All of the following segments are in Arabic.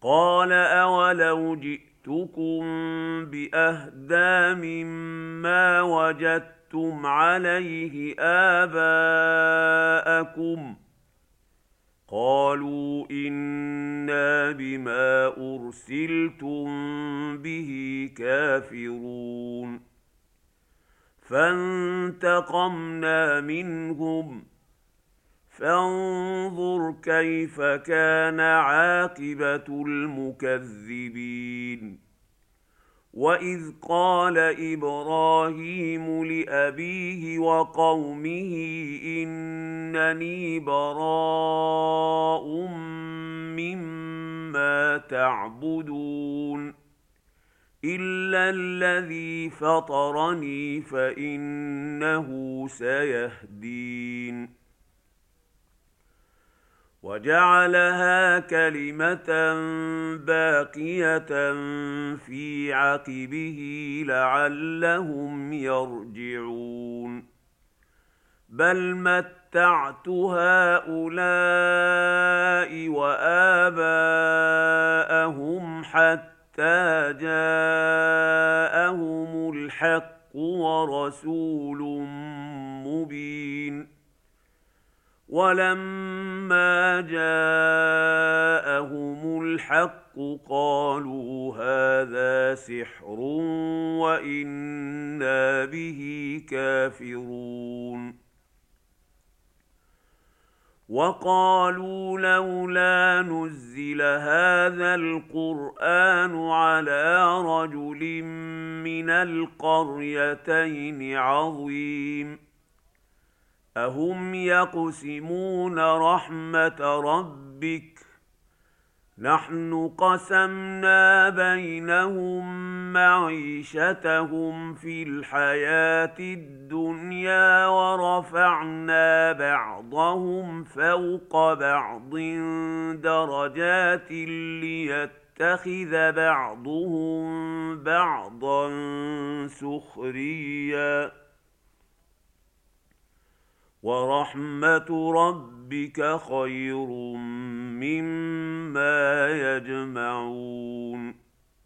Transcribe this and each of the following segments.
قال أولو جئتكم بأهدى مما وجدتم عليه آباءكم قالوا إنا بما أرسلتم به كافرون فانتقمنا منهم فانظر كيف كان عاقبة المكذبين وإذ قال إبراهيم لأبيه وقومه إنني براء مما تعبدون إلا الذي فطرني فإنه سيهدين وجعلها كلمة باقية في عقبه لعلهم يرجعون بل متعت هؤلاء وآباءهم حتى جاءهم الحق ورسول مبين ولما جاءهم الحق قالوا هذا سحر وإنا به كافرون وقالوا لولا نزل هذا القرآن على رجل من القريتين عظيم أهم يقسمون رحمة ربك نحن قسمنا بينهم معيشتهم في الحياة الدنيا ورفعنا بعضهم فوق بعض درجات ليتخذ بعضهم بعضا سخريا ورحمة ربك خير مما يجمعون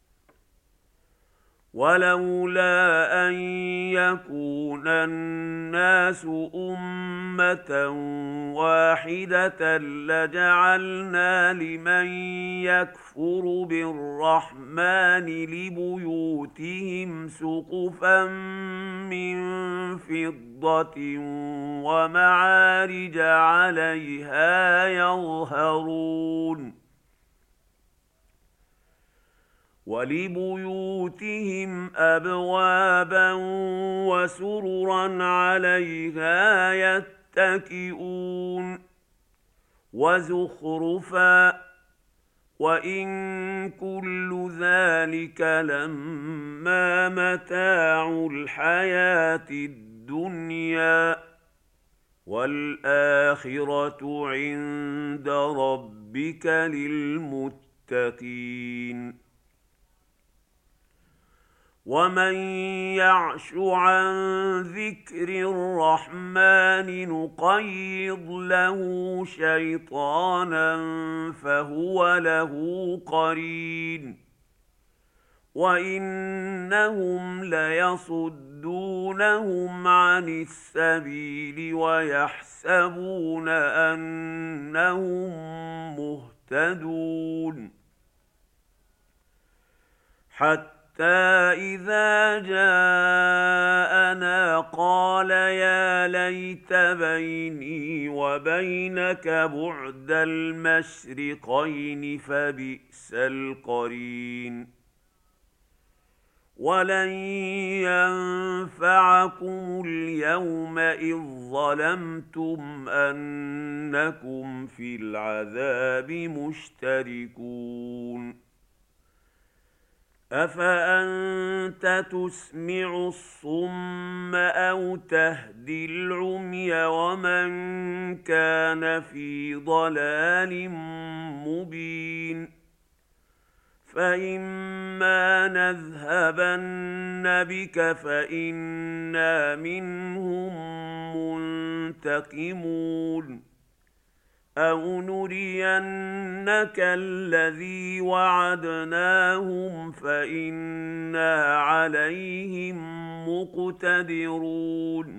ولولا أن يكون الناس أمة واحدة لجعلنا لمن يكفر بالرحمن لبيوتهم سقفا من فضة ومعارج عليها يظهرون ولبيوتهم أبوابا وسررا عليها يتكئون وزخرفا وإن كل ذلك لما متاع الحياة الدنيا والآخرة عند ربك للمتقين ومن يعش عن ذكر الرحمن نقيض له شيطانا فهو له قرين وإنهم ليصدونهم عن السبيل ويحسبون أنهم مهتدون حتى إذا جاءنا قال يا ليت بيني وبينك بعد المشرقين فبئس القرين ولن ينفعكم اليوم إذ ظلمتم أنكم في العذاب مشتركون أفأنت تسمع الصم أو تهدي العمي ومن كان في ضلال مبين فإما نذهبن بك فإنا منهم منتقمون أَوْ نُرِيَنَّكَ الَّذِي وَعَدْنَاهُمْ فَإِنَّا عَلَيْهِم مُّقْتَدِرُونَ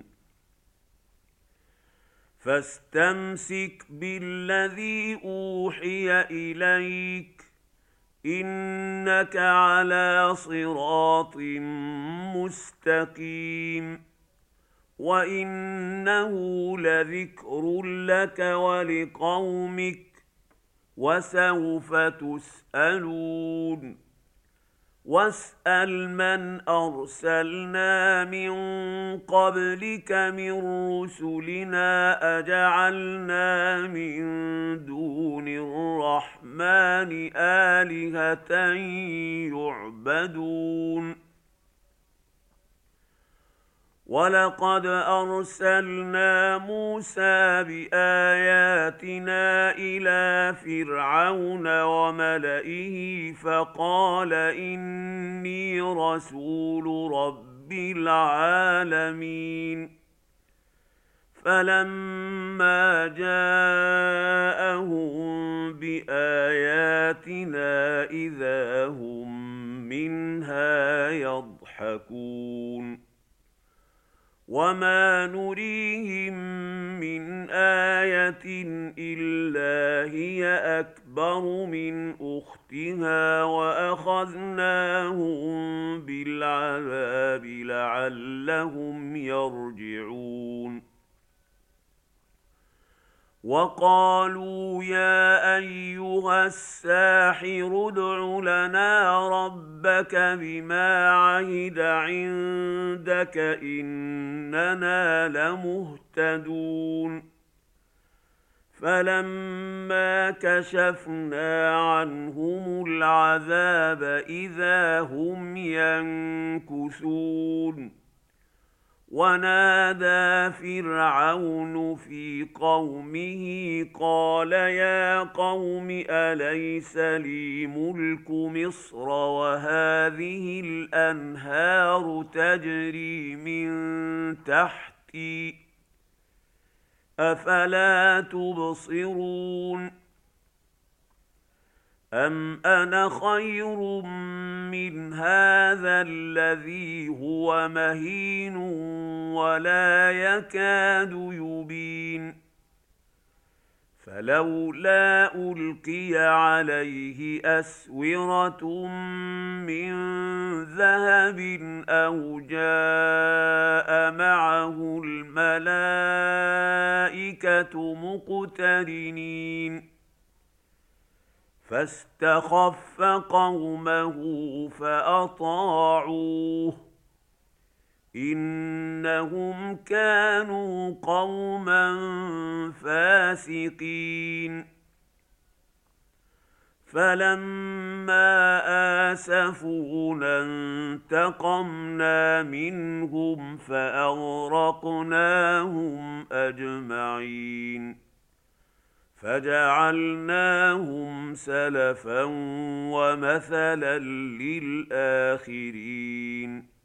فَاسْتَمْسِكْ بِالَّذِي أُوحِيَ إِلَيْكَ إِنَّكَ عَلَىٰ صِرَاطٍ مُّسْتَقِيمٍ وَإِنَّهُ لَذِكْرٌ لَّكَ وَلِقَوْمِكَ وَسَوْفَ تُسْأَلُونَ وَاسْأَلْ مَنْ أَرْسَلْنَا مِن قَبْلِكَ مِن رُّسُلِنَا أَجَعَلْنَا مِن دُونِ الرَّحْمَٰنِ آلِهَةً يُعْبَدُونَ وَلَقَدْ أَرْسَلْنَا مُوسَىٰ بِآيَاتِنَا إِلَىٰ فِرْعَوْنَ وَمَلَئِهِ فَقَالَ إِنِّي رَسُولُ رَبِّ الْعَالَمِينَ فَلَمَّا جَاءَهُم بِآيَاتِنَا إِذَا هُم مِّنْهَا يَضْحَكُونَ وَمَا نُرِيهِم مِّنْ آيَةٍ إِلَّا هِيَ أَكْبَرُ مِنْ أُخْتِهَا وَأَخَذْنَاهُم بِالْعَذَابِ لَعَلَّهُمْ يَرْجِعُونَ وَقَالُوا يَا أَيُّهَ السَّاحِرُ ادْعُ لَنَا رَبَّكَ بِمَا عَهِدَ عِندَكَ إِنَّنَا لَمُهْتَدُونَ فَلَمَّا كَشَفْنَا عَنْهُمُ الْعَذَابَ إِذَا هُمْ يَنكُثُونَ وَنَادَىٰ فِرْعَوْنُ فِي قَوْمِهِ قَالَ يَا قَوْمِ أَلَيْسَ لِي مُلْكُ مِصْرَ وَهَٰذِهِ الْأَنْهَارُ تَجْرِي مِن تَحْتِي ۖ أَفَلَا تُبْصِرُونَ أَمْ أَنَا خَيْرٌ مِّنْ هَٰذَا الَّذِي هُوَ مَهِينٌ وَلَا يَكَادُ يُبِينُ فَلَوْلَا أُلْقِيَ عَلَيْهِ أَسْوِرَةٌ مِّن ذَهَبٍ أَوْ جَاءَ مَعَهُ الْمَلَائِكَةُ مُقْتَرِنِينَ فَاسْتَخَفَّ قَوْمَهُ فَأَطَاعُوهُ ۚ إِنَّهُمْ كَانُوا قَوْمًا فَاسِقِينَ فَلَمَّا آسَفُونَا انتَقَمْنَا مِنْهُمْ فَأَغْرَقْنَاهُمْ أَجْمَعِينَ فَجَعَلْنَاهُمْ سَلَفًا وَمَثَلًا لِّلْآخِرِينَ